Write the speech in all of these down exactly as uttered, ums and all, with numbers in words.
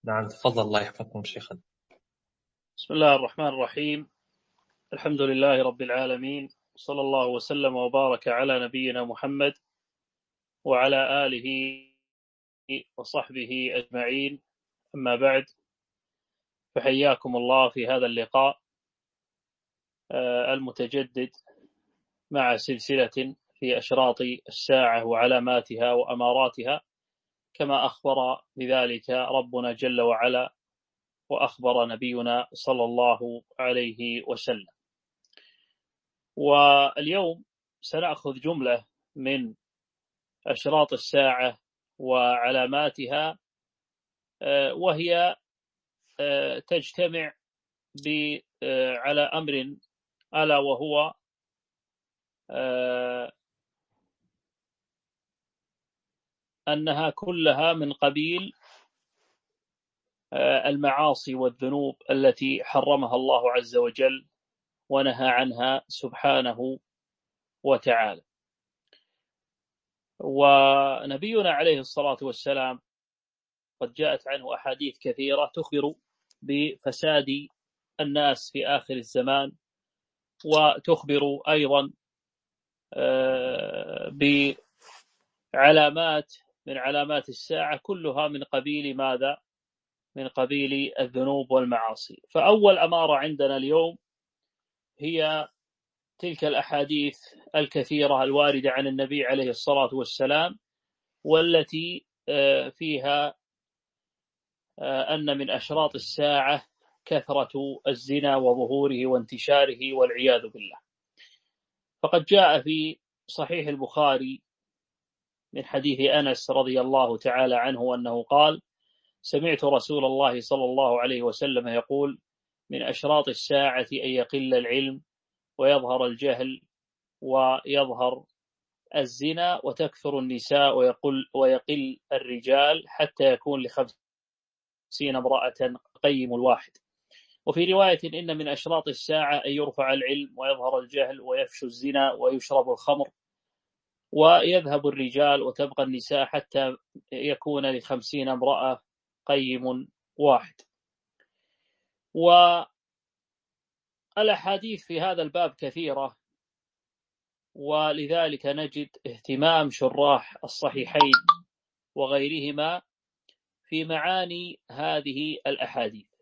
نعم، تفضل. الله يحفظكم شيخنا. بسم الله الرحمن الرحيم. الحمد لله رب العالمين، صلى الله وسلم وبارك على نبينا محمد وعلى آله وصحبه أجمعين. أما بعد، فحياكم الله في هذا اللقاء المتجدد مع سلسلة في أشراط الساعة وعلاماتها وأماراتها، كما أخبر بذلك ربنا جل وعلا وأخبر نبينا صلى الله عليه وسلم. واليوم سنأخذ جملة من أشراط الساعة وعلاماتها، وهي تجتمع على أمر ألا وهو أنها كلها من قبيل المعاصي والذنوب التي حرمها الله عز وجل ونهى عنها سبحانه وتعالى. ونبينا عليه الصلاة والسلام قد جاءت عنه أحاديث كثيرة تخبر بفساد الناس في آخر الزمان، وتخبر أيضا بعلامات من علامات الساعة، كلها من قبيل ماذا؟ من قبيل الذنوب والمعاصي. فأول أمارة عندنا اليوم هي تلك الأحاديث الكثيرة الواردة عن النبي عليه الصلاة والسلام، والتي فيها أن من أشراط الساعة كثرة الزنا وظهوره وانتشاره والعياذ بالله. فقد جاء في صحيح البخاري من حديث أنس رضي الله تعالى عنه أنه قال: سمعت رسول الله صلى الله عليه وسلم يقول: من أشراط الساعة أن يقل العلم ويظهر الجهل ويظهر الزنا وتكثر النساء ويقل, ويقل الرجال حتى يكون لخمسين امرأة قيم الواحد. وفي رواية: إن من أشراط الساعة أن يرفع العلم ويظهر الجهل ويفشو الزنا ويشرب الخمر ويذهب الرجال وتبقى النساء حتى يكون لخمسين امرأة قيم واحد. والأحاديث في هذا الباب كثيرة، ولذلك نجد اهتمام شراح الصحيحين وغيرهما في معاني هذه الأحاديث.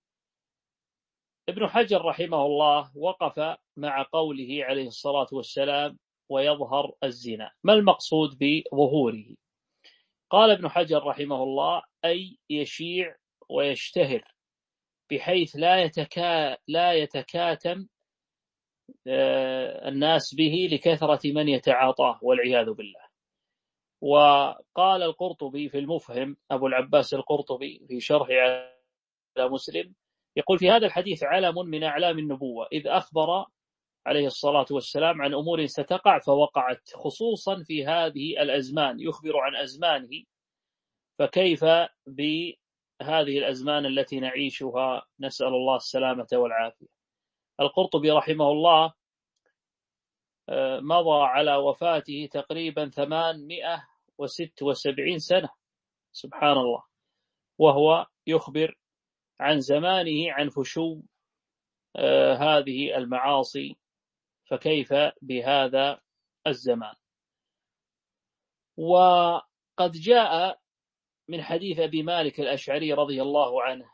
ابن حجر رحمه الله وقف مع قوله عليه الصلاة والسلام: ويظهر الزنا. ما المقصود بظهوره؟ قال ابن حجر رحمه الله: أي يشيع ويشتهر بحيث لا يتكا لا يتكاتم الناس به لكثرة من يتعاطاه والعياذ بالله. وقال القرطبي في المفهم، أبو العباس القرطبي في شرح على مسلم، يقول: في هذا الحديث علم من أعلام النبوة، إذ أخبر عليه الصلاة والسلام عن أمور ستقع فوقعت، خصوصا في هذه الأزمان، يخبر عن أزمانه، فكيف بهذه الأزمان التي نعيشها؟ نسأل الله السلامة والعافية. القرطبي رحمه الله مضى على وفاته تقريبا ثمانمائة وستة وسبعين سنة، سبحان الله، وهو يخبر عن زمانه عن فشو هذه المعاصي، فكيف بهذا الزمان؟ وقد جاء من حديث أبي مالك الأشعري رضي الله عنه،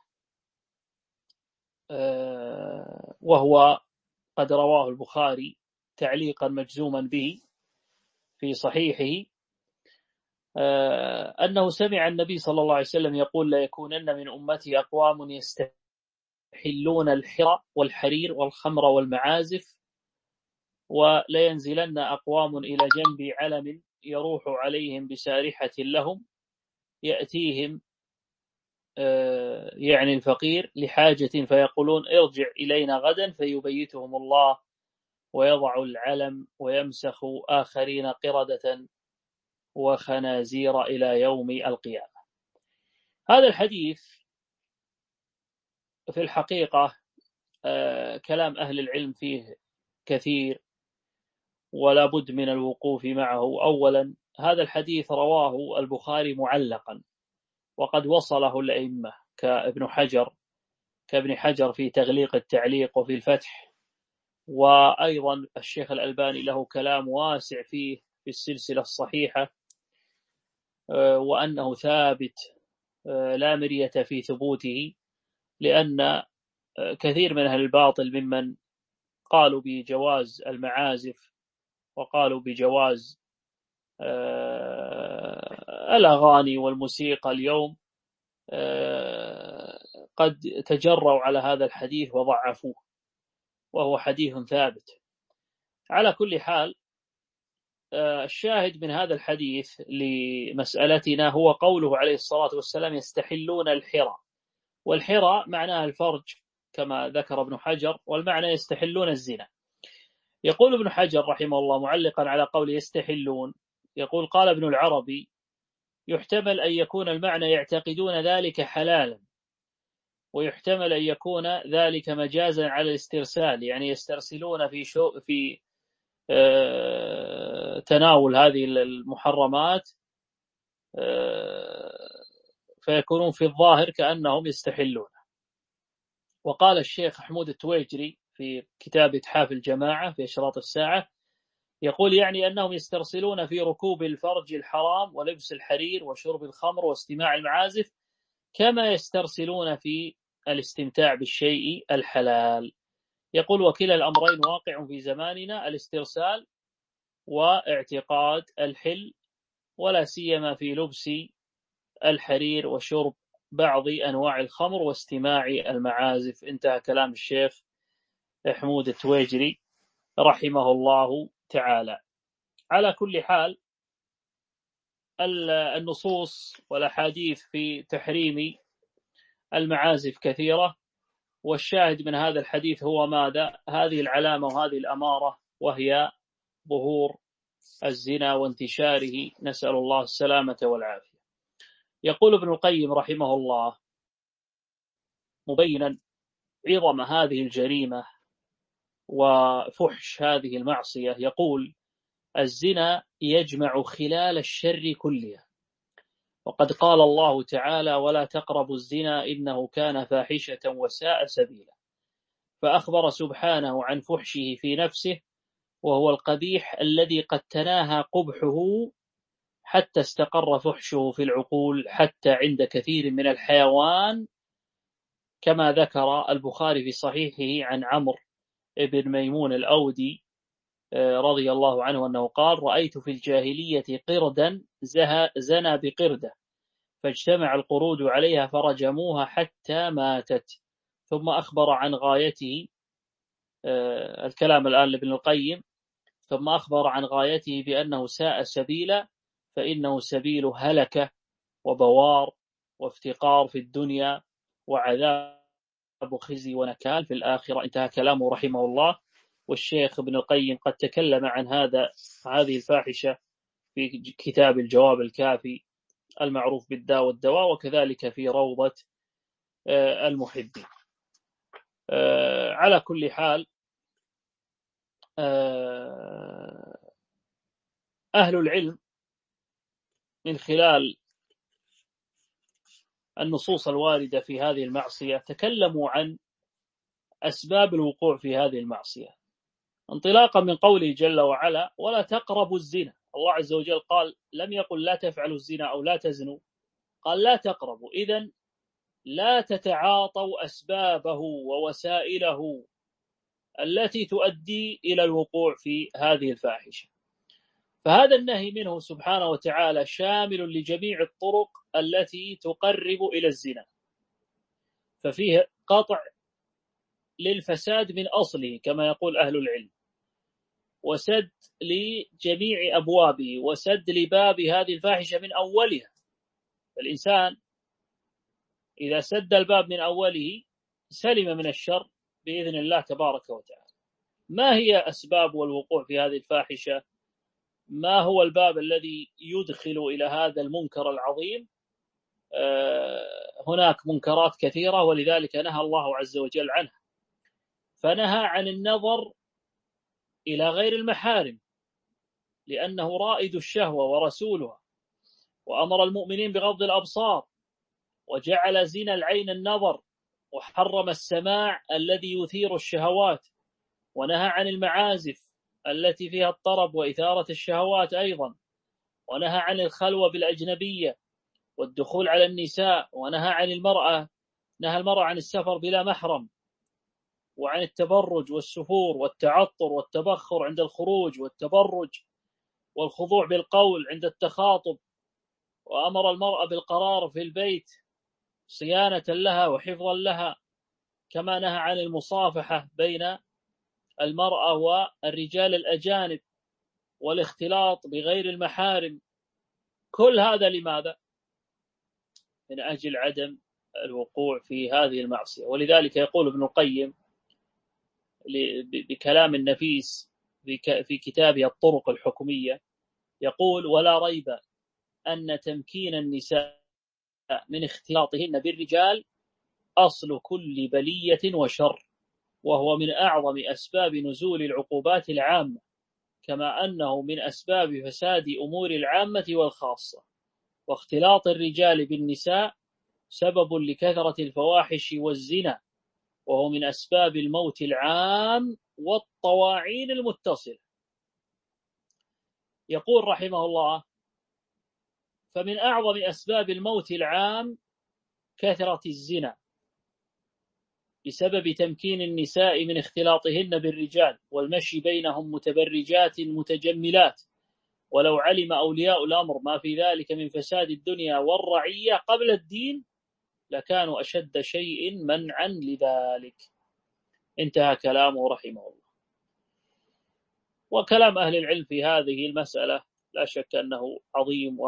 وهو قد رواه البخاري تعليقا مجزوما به في صحيحه، أنه سمع النبي صلى الله عليه وسلم يقول: لا يكونن من أمتي أقوام يستحلون الحرى والحرير والخمر والمعازف، ولا ينزلن أقوام إلى جنب علم يروح عليهم بسارحة لهم، يأتيهم يعني الفقير لحاجة فيقولون: ارجع إلينا غدا، فيبيتهم الله ويضع العلم ويمسخ آخرين قردة وخنازير إلى يوم القيامة. هذا الحديث في الحقيقة كلام أهل العلم فيه كثير، ولا بد من الوقوف معه. أولا، هذا الحديث رواه البخاري معلقا، وقد وصله الأئمة كابن حجر كابن حجر في تغليق التعليق وفي الفتح، وأيضا الشيخ الألباني له كلام واسع فيه في السلسلة الصحيحة، وأنه ثابت لا مرية في ثبوته، لأن كثير من أهل الباطل ممن قالوا بجواز المعازف وقالوا بجواز الأغاني والموسيقى اليوم قد تجروا على هذا الحديث وضعفوه، وهو حديث ثابت. على كل حال، الشاهد من هذا الحديث لمسألتنا هو قوله عليه الصلاة والسلام يستحلون الحرى، والحرى معناها الفرج كما ذكر ابن حجر، والمعنى يستحلون الزنا. يقول ابن حجر رحمه الله معلقا على قول يستحلون، يقول قال ابن العربي يحتمل أن يكون المعنى يعتقدون ذلك حلالا، ويحتمل أن يكون ذلك مجازا على الاسترسال، يعني يسترسلون في شو في آه تناول هذه المحرمات، آه فيكونون في الظاهر كأنهم يستحلون. وقال الشيخ حمود التويجري في كتاب إتحاف الجماعة في أشراط الساعة، يقول يعني أنهم يسترسلون في ركوب الفرج الحرام ولبس الحرير وشرب الخمر واستماع المعازف كما يسترسلون في الاستمتاع بالشيء الحلال. يقول وكلا الأمرين واقع في زماننا، الاسترسال واعتقاد الحل، ولا سيما في لبس الحرير وشرب بعض أنواع الخمر واستماع المعازف. انتهى كلام الشيخ حمود التويجري رحمه الله تعالى. على كل حال، النصوص والأحاديث في تحريم المعازف كثيرة، والشاهد من هذا الحديث هو ماذا؟ هذه العلامة وهذه الأمارة، وهي ظهور الزنا وانتشاره، نسأل الله السلامة والعافية. يقول ابن القيم رحمه الله مبينا عظم هذه الجريمة وفحش هذه المعصية، يقول الزنا يجمع خلال الشر كلها، وقد قال الله تعالى ولا تقربوا الزنا إنه كان فاحشة وساء سبيلا، فأخبر سبحانه عن فحشه في نفسه، وهو القبيح الذي قد تناهى قبحه حتى استقر فحشه في العقول، حتى عند كثير من الحيوان، كما ذكر البخاري في صحيحه عن عمرو بن ميمون الأودي رضي الله عنه أنه قال رأيت في الجاهلية قردا زنى بقردة فاجتمع القرود عليها فرجموها حتى ماتت. ثم أخبر عن غايته، الكلام الآن لابن القيم، ثم أخبر عن غايته بأنه ساء سبيلا، فإنه سبيل هلكة وبوار وافتقار في الدنيا وعذاب خزي ونكال في الآخرة. انتهى كلامه رحمه الله. والشيخ ابن القيم قد تكلم عن هذا هذه الفاحشة في كتاب الجواب الكافي المعروف بالداء والدواء، وكذلك في روضة المحبين. على كل حال، أهل العلم من خلال النصوص الواردة في هذه المعصية تكلموا عن أسباب الوقوع في هذه المعصية، انطلاقا من قوله جل وعلا ولا تقربوا الزنا. الله عز وجل قال، لم يقل لا تفعلوا الزنا أو لا تزنوا، قال لا تقربوا. إذن لا تتعاطوا أسبابه ووسائله التي تؤدي إلى الوقوع في هذه الفاحشة. فهذا النهي منه سبحانه وتعالى شامل لجميع الطرق التي تقرب إلى الزنا، ففيه قطع للفساد من أصله كما يقول أهل العلم، وسد لجميع أبوابه، وسد لباب هذه الفاحشة من أولها. فالإنسان إذا سد الباب من أوله سلم من الشر بإذن الله تبارك وتعالى. ما هي أسباب الوقوع في هذه الفاحشة؟ ما هو الباب الذي يدخل إلى هذا المنكر العظيم؟ آه هناك منكرات كثيرة، ولذلك نهى الله عز وجل عنها، فنهى عن النظر إلى غير المحارم لأنه رائد الشهوة ورسولها، وأمر المؤمنين بغض الأبصار وجعل زنا العين النظر، وحرم السماع الذي يثير الشهوات، ونهى عن المعازف التي فيها الطرب وإثارة الشهوات أيضا، ونهى عن الخلوة بالأجنبية والدخول على النساء، ونهى عن المرأة نهى المرأة عن السفر بلا محرم، وعن التبرج والسفور والتعطر والتبخر عند الخروج والتبرج والخضوع بالقول عند التخاطب، وأمر المرأة بالقرار في البيت صيانة لها وحفظا لها، كما نهى عن المصافحة بين المرأة والرجال الأجانب والاختلاط بغير المحارم. كل هذا لماذا؟ من أجل عدم الوقوع في هذه المعصية. ولذلك يقول ابن القيم بكلام النفيس في كتابه الطرق الحكمية، يقول: ولا ريب أن تمكين النساء من اختلاطهن بالرجال أصل كل بلية وشر، وهو من أعظم أسباب نزول العقوبات العامة، كما أنه من أسباب فساد أمور العامة والخاصة. واختلاط الرجال بالنساء سبب لكثرة الفواحش والزنا، وهو من أسباب الموت العام والطواعين المتصلة. يقول رحمه الله: فمن أعظم أسباب الموت العام كثرة الزنا بسبب تمكين النساء من اختلاطهن بالرجال والمشي بينهم متبرجات متجملات، ولو علم أولياء الأمر ما في ذلك من فساد الدنيا والرعية قبل الدين لكانوا أشد شيء منعا لذلك. انتهى كلامه رحمه الله. وكلام أهل العلم في هذه المسألة لا شك أنه عظيم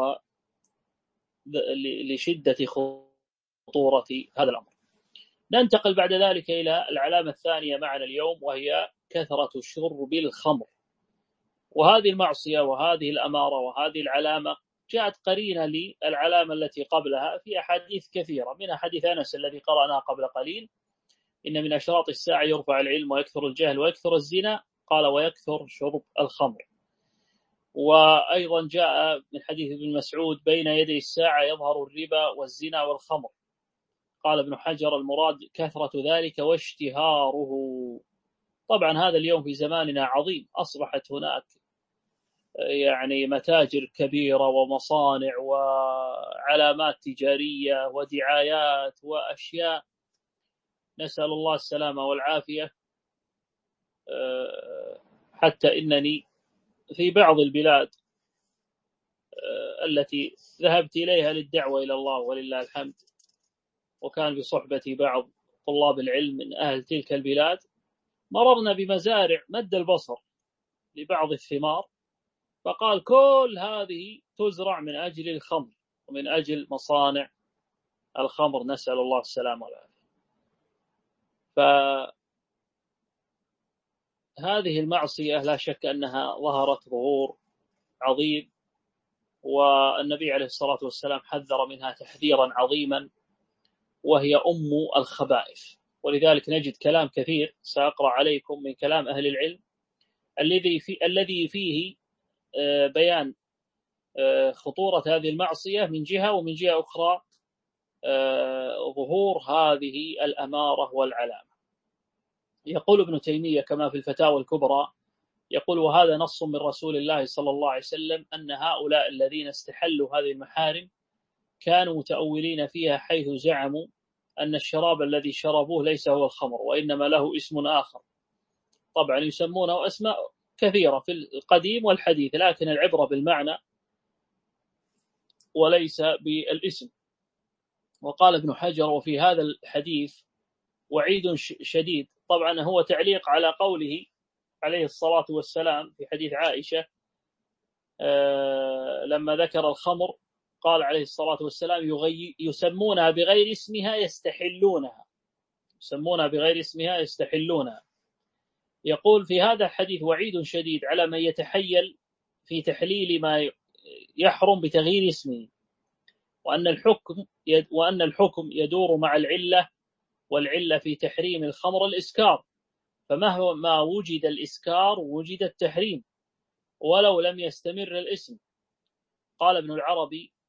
ولشدة خطورة هذا الأمر. ننتقل بعد ذلك إلى العلامة الثانية معنا اليوم، وهي كثرة شرب الخمر. وهذه المعصية وهذه الأمارة وهذه العلامة جاءت قرينة للعلامة التي قبلها في أحاديث كثيرة، من حديث أنس الذي قرأناه قبل قليل: إن من أشراط الساعة يرفع العلم ويكثر الجهل ويكثر الزنا، قال ويكثر شرب الخمر. وأيضا جاء من حديث ابن مسعود: بين يدي الساعة يظهر الربا والزنا والخمر. قال ابن حجر: المراد كثرة ذلك واشتهاره. طبعا هذا اليوم في زماننا عظيم، أصبحت هناك يعني متاجر كبيرة ومصانع وعلامات تجارية ودعايات وأشياء، نسأل الله السلامة والعافية. حتى إنني في بعض البلاد التي ذهبت إليها للدعوة إلى الله ولله الحمد، وكان بصحبة بعض طلاب العلم من أهل تلك البلاد، مررنا بمزارع مد البصر لبعض الثمار، فقال كل هذه تزرع من أجل الخمر ومن أجل مصانع الخمر، نسأل الله السلامة والعافية. فهذه المعصية لا شك أنها ظهرت ظهور عظيم، والنبي عليه الصلاة والسلام حذر منها تحذيرا عظيما، وهي أم الخبائث. ولذلك نجد كلام كثير سأقرأ عليكم من كلام أهل العلم الذي في الذي فيه بيان خطورة هذه المعصية من جهة، ومن جهة أخرى ظهور هذه الأمارة والعلامة. يقول ابن تيمية كما في الفتاوى الكبرى، يقول: وهذا نص من رسول الله صلى الله عليه وسلم أن هؤلاء الذين استحلوا هذه المحارم كانوا متأولين فيها، حيث زعموا أن الشراب الذي شربوه ليس هو الخمر وإنما له اسم آخر. طبعا يسمونه أسماء كثيرة في القديم والحديث، لكن العبرة بالمعنى وليس بالاسم. وقال ابن حجر: وفي هذا الحديث وعيد شديد. طبعا هو تعليق على قوله عليه الصلاة والسلام في حديث عائشة لما ذكر الخمر، قال عليه الصلاة والسلام: يسمونها بغير اسمها يستحلونها يسمونها بغير اسمها يستحلونها. يقول: في هذا الحديث وعيد شديد على من يتحيل في تحليل ما يحرم بتغيير اسمه، وأن الحكم وأن الحكم يدور مع العلة، والعلة في تحريم الخمر الإسكار، فمهما وجد الإسكار وجد التحريم ولو لم يستمر الاسم. قال ابن العربي: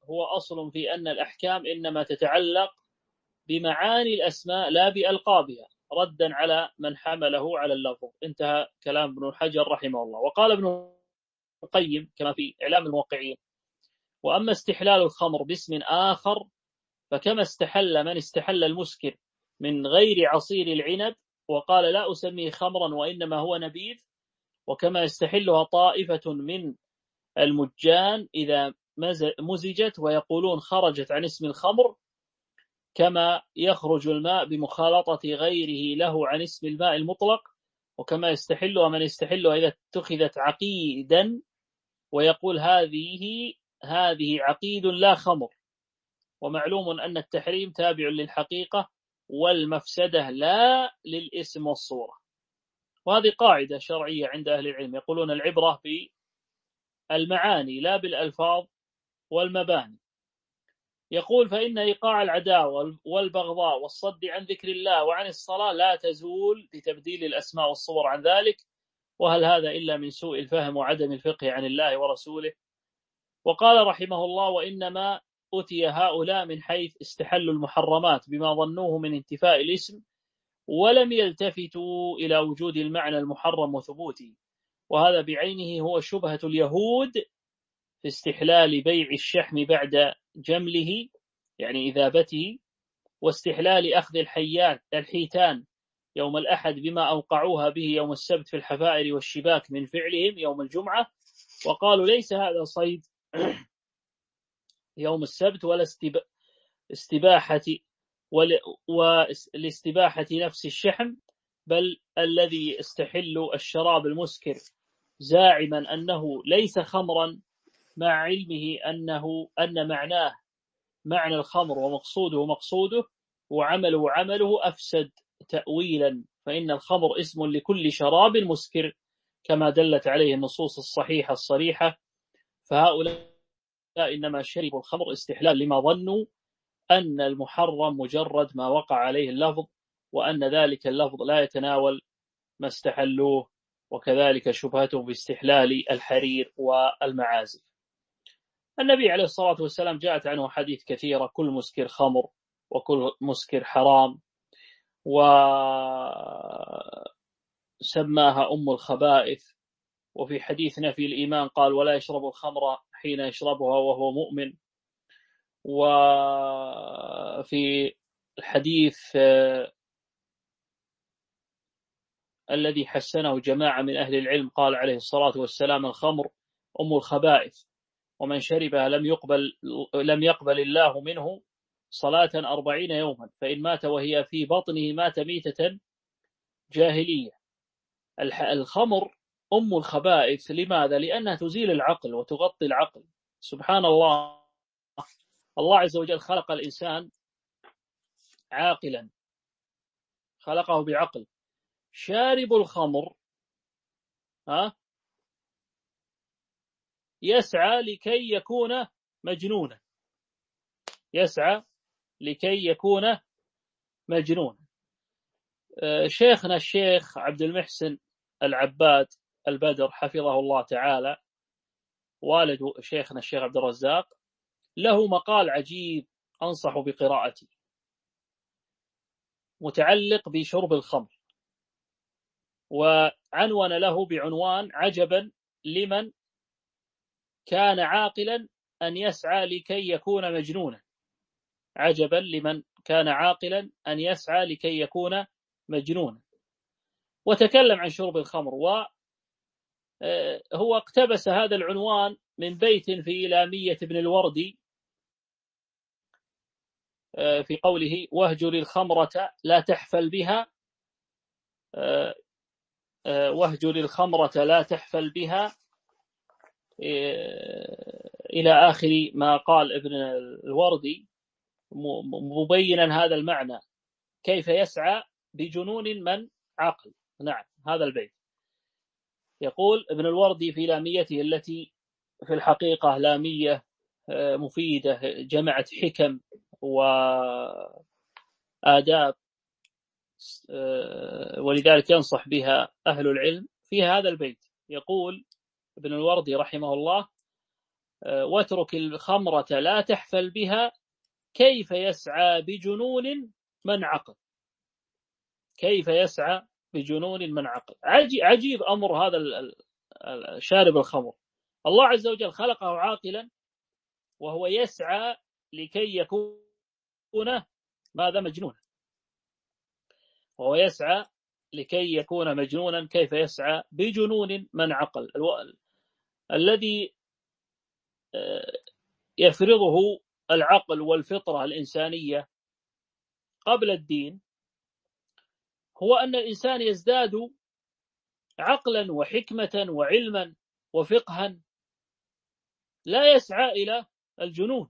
هو أصل في أن الأحكام إنما تتعلق بمعاني الأسماء لا بألقابها، ردا على من حمله على اللفظ. انتهى كلام ابن الحجر رحمه الله. وقال ابن القيم كما في إعلام الموقعين: وأما استحلال الخمر باسم آخر فكما استحل من استحل المسكر من غير عصير العنب وقال لا أسميه خمرا وإنما هو نبيذ، وكما يستحلها طائفة من المجان إذا مزجت ويقولون خرجت عن اسم الخمر، كما يخرج الماء بمخالطة غيره له عن اسم الماء المطلق، وكما يستحلها من يستحلها إذا اتخذت عقيدا ويقول هذه هذه عقيد لا خمر. ومعلوم أن التحريم تابع للحقيقة والمفسدة لا للاسم والصورة. وهذه قاعدة شرعية عند أهل العلم، يقولون العبرة بالمعاني لا بالألفاظ والمباني. يقول: فإن إيقاع العداوة والبغضاء والصد عن ذكر الله وعن الصلاة لا تزول بتبديل الأسماء والصور عن ذلك، وهل هذا إلا من سوء الفهم وعدم الفقه عن الله ورسوله؟ وقال رحمه الله: وإنما أتي هؤلاء من حيث استحلوا المحرمات بما ظنوه من انتفاء الاسم، ولم يلتفتوا إلى وجود المعنى المحرم وثبوته، وهذا بعينه هو شبهة اليهود في استحلال بيع الشحم بعد جمله يعني إذابته، واستحلال أخذ الحيات الحيتان يوم الأحد بما أوقعوها به يوم السبت في الحفائر والشباك من فعلهم يوم الجمعة، وقالوا ليس هذا صيد يوم السبت ولا استباحة والاستباحة نفس الشحم، بل الذي يستحل الشراب المسكر زاعما أنه ليس خمرا مع علمه أنه أن معناه معنى الخمر ومقصوده مقصوده وعمله عمله أفسد تأويلا، فإن الخمر اسم لكل شراب مسكر كما دلت عليه النصوص الصحيحة الصريحة، فهؤلاء إنما شربوا الخمر استحلال لما ظنوا أن المحرم مجرد ما وقع عليه اللفظ، وأن ذلك اللفظ لا يتناول ما استحلوه، وكذلك شبهتهم باستحلال الحرير والمعازف. النبي عليه الصلاة والسلام جاءت عنه حديث كثيرة: كل مسكر خمر وكل مسكر حرام، وسماها أم الخبائث. وفي حديث نفي الإيمان قال: ولا يشرب الخمر حين يشربها وهو مؤمن. وفي الحديث الذي حسنه جماعة من أهل العلم قال عليه الصلاة والسلام: الخمر أم الخبائث، ومن شربها لم يقبل لم يقبل الله منه صلاة أربعين يوما، فإن مات وهي في بطنه مات ميتة جاهلية. الخمر أم الخبائث، لماذا؟ لأنها تزيل العقل وتغطي العقل. سبحان الله، الله عز وجل خلق الإنسان عاقلا، خلقه بعقل. شارب الخمر ها يسعى لكي يكون مجنونا، يسعى لكي يكون مجنونا. شيخنا الشيخ عبد المحسن العباد البدر حفظه الله تعالى، والد شيخنا الشيخ عبد الرزاق، له مقال عجيب أنصح بقراءته متعلق بشرب الخمر، وعنون له بعنوان: عجبا لمن كان عاقلا أن يسعى لكي يكون مجنونا. عجبا لمن كان عاقلا أن يسعى لكي يكون مجنونا. وتكلم عن شرب الخمر، وهو اقتبس هذا العنوان من بيت في إلامية ابن الوردي في قوله: واهجر الخمرة لا تحفل بها واهجر الخمرة لا تحفل بها إلى آخر ما قال ابن الوردي، مبينا هذا المعنى كيف يسعى بجنون من عقل. نعم، هذا البيت. يقول ابن الوردي في لاميته التي في الحقيقة لامية مفيدة جمعت حكم وآداب، ولذلك ينصح بها أهل العلم، في هذا البيت. يقول ابن الوردي رحمه الله: واترك الخمرة لا تحفل بها كيف يسعى بجنون من عقل. كيف يسعى بجنون من عقل. عجيب أمر هذا شارب الخمر. الله عز وجل خلقه عاقلا وهو يسعى لكي يكون ماذا مجنونا. وهو يسعى لكي يكون مجنونا. كيف يسعى بجنون من عقل. الذي يفرضه العقل والفطرة الإنسانية قبل الدين هو أن الإنسان يزداد عقلا وحكمة وعلما وفقها، لا يسعى إلى الجنون.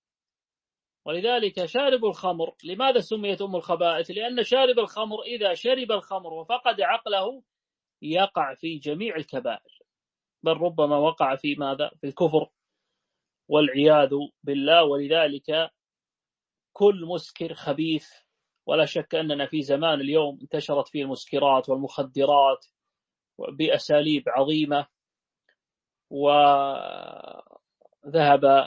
ولذلك شارب الخمر لماذا سميت أم الخبائث؟ لأن شارب الخمر إذا شرب الخمر وفقد عقله يقع في جميع الكبائر، بل ربما وقع في ماذا؟ في الكفر والعياذ بالله. ولذلك كل مسكر خبيث. ولا شك أننا في زمان اليوم انتشرت فيه المسكرات والمخدرات بأساليب عظيمة، وذهب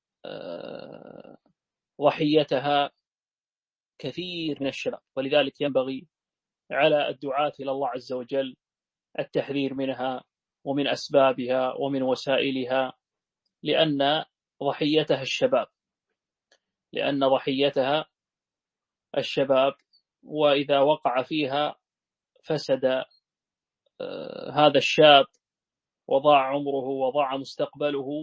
ضحيتها كثير من الشباب. ولذلك ينبغي على الدعاة إلى الله عز وجل التحذير منها ومن أسبابها ومن وسائلها، لأن ضحيتها الشباب لأن ضحيتها الشباب وإذا وقع فيها فسد هذا الشاب وضاع عمره وضاع مستقبله.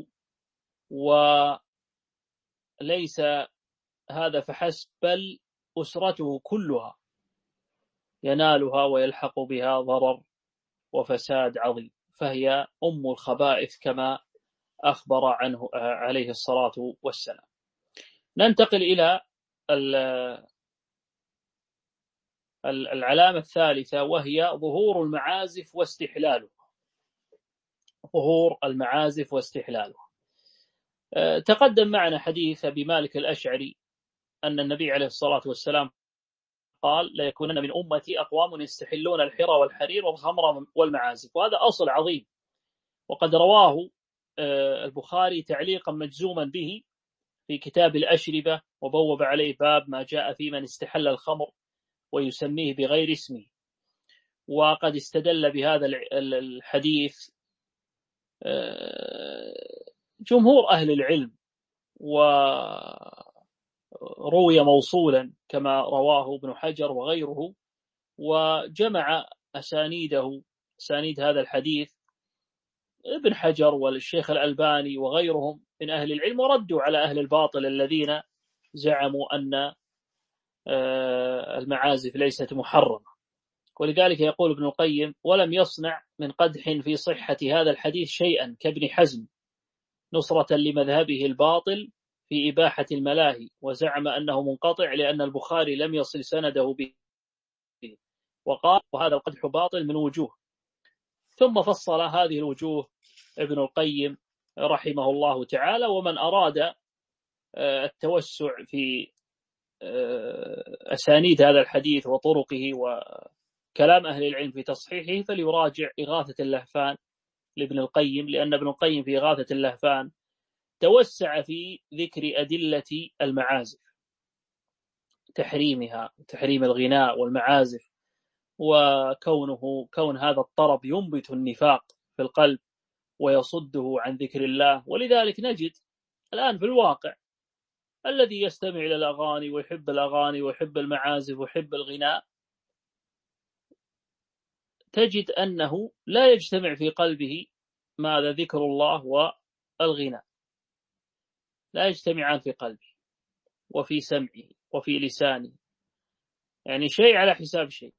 وليس هذا فحسب بل أسرته كلها ينالها ويلحق بها ضرر وفساد عظيم. فهي أم الخبائث كما أخبر عنه عليه الصلاة والسلام. ننتقل إلى العلامة الثالثة وهي ظهور المعازف واستحلالها. ظهور المعازف واستحلالها. تقدم معنا حديث أبي مالك الأشعري أن النبي عليه الصلاة والسلام قال: لا يكونن من أمتي أقوام يستحلون الحرى والحرير والخمر والمعازف. وهذا أصل عظيم، وقد رواه البخاري تعليقا مجزوما به في كتاب الأشربة، وبوب عليه باب ما جاء في من استحل الخمر ويسميه بغير اسمه. وقد استدل بهذا الحديث جمهور أهل العلم، وروي موصولا كما رواه ابن حجر وغيره، وجمع أسانيده أسانيد هذا الحديث ابن حجر والشيخ الألباني وغيرهم من أهل العلم، وردوا على أهل الباطل الذين زعموا أن المعازف ليست محرمة. ولذلك يقول ابن القيم: ولم يصنع من قدح في صحة هذا الحديث شيئا كابن حزم نصرة لمذهبه الباطل في إباحة الملاهي، وزعم أنه منقطع لأن البخاري لم يصل سنده به، وقال: وهذا القدح باطل من وجوه. ثم فصل هذه الوجوه ابن القيم رحمه الله تعالى. ومن أراد التوسع في أسانيد هذا الحديث وطرقه وكلام أهل العلم في تصحيحه فليراجع إغاثة اللهفان لابن القيم، لأن ابن القيم في إغاثة اللهفان توسع في ذكر أدلة المعازف، تحريمها، تحريم الغناء والمعازف، وكونه كون هذا الطرب ينبت النفاق في القلب ويصده عن ذكر الله. ولذلك نجد الآن في الواقع الذي يستمع إلى الأغاني ويحب الأغاني ويحب المعازف ويحب الغناء تجد أنه لا يجتمع في قلبه ماذا؟ ذكر الله والغناء، لا يجتمعان في قلبه وفي سمعه وفي لسانه، يعني شيء على حساب شيء،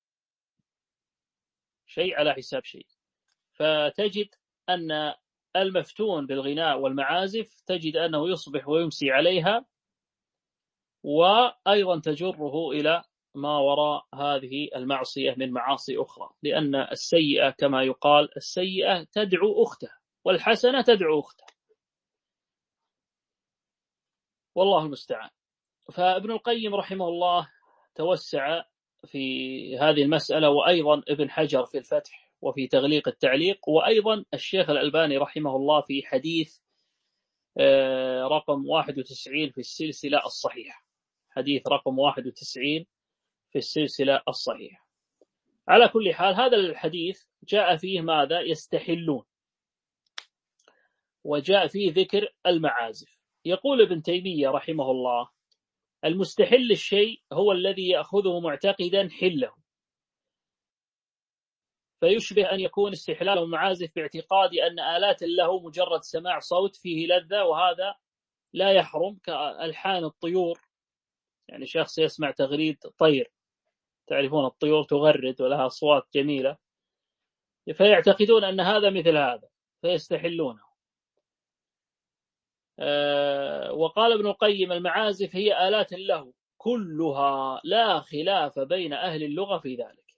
شيء على حساب شيء. فتجد أن المفتون بالغناء والمعازف تجد أنه يصبح ويمسي عليها، وأيضا تجره إلى ما وراء هذه المعصية من معاصي أخرى، لأن السيئة كما يقال السيئة تدعو أختها والحسنة تدعو أختها، والله المستعان. فابن القيم رحمه الله توسع في هذه المسألة، وأيضا ابن حجر في الفتح وفي تغليق التعليق، وأيضا الشيخ الألباني رحمه الله في حديث رقم واحد وتسعين في السلسلة الصحيحة، حديث رقم واحد وتسعين في السلسلة الصحيحة. على كل حال هذا الحديث جاء فيه ماذا؟ يستحلون، وجاء فيه ذكر المعازف. يقول ابن تيمية رحمه الله: المستحل الشيء هو الذي يأخذه معتقدا حله، فيشبه أن يكون استحلال المعازف باعتقاد أن آلات له مجرد سماع صوت فيه لذة، وهذا لا يحرم، كألحان الطيور. يعني شخص يسمع تغريد طير، تعرفون الطيور تغرد ولها أصوات جميلة، فيعتقدون أن هذا مثل هذا فيستحلونه. أه وقال ابن القيم: المعازف هي آلات له كلها، لا خلاف بين أهل اللغة في ذلك.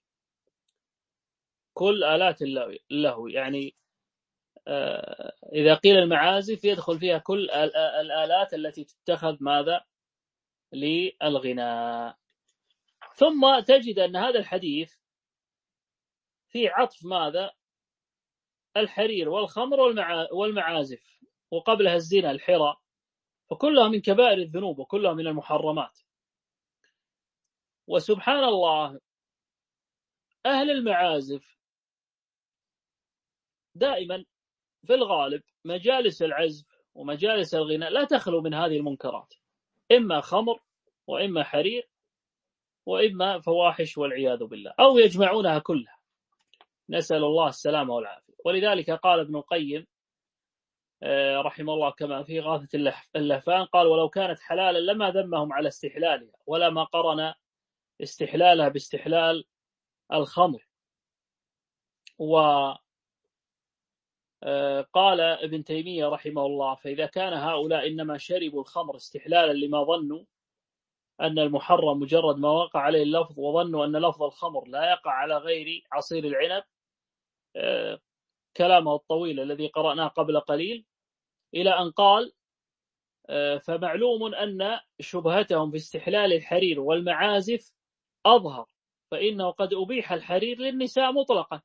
كل آلات له، يعني أه إذا قيل المعازف يدخل فيها كل الآلات التي تتخذ ماذا؟ للغناء. ثم تجد أن هذا الحديث في عطف ماذا؟ الحرير والخمر والمعازف، وقبلها الزنا الحرى، فكلها من كبائر الذنوب وكلها من المحرمات. وسبحان الله أهل المعازف دائما في الغالب مجالس العزف ومجالس الغناء لا تخلو من هذه المنكرات، إما خمر وإما حرير وإما فواحش والعياذ بالله، أو يجمعونها كلها، نسأل الله السلامة والعافية. ولذلك قال ابن القيم رحمه الله كما في غاثة اللهفان قال: ولو كانت حلالا لما ذمهم على استحلالها، ولا ما قرن استحلالها باستحلال الخمر. وقال ابن تيمية رحمه الله: فإذا كان هؤلاء إنما شربوا الخمر استحلالا لما ظنوا أن المحرم مجرد ما وقع عليه اللفظ، وظنوا أن لفظ الخمر لا يقع على غير عصير العنب، كلامه الطويل الذي قرأناه قبل قليل، إلى أن قال: فمعلوم أن شبهتهم في استحلال الحرير والمعازف أظهر، فإنه قد أبيح الحرير للنساء مطلقا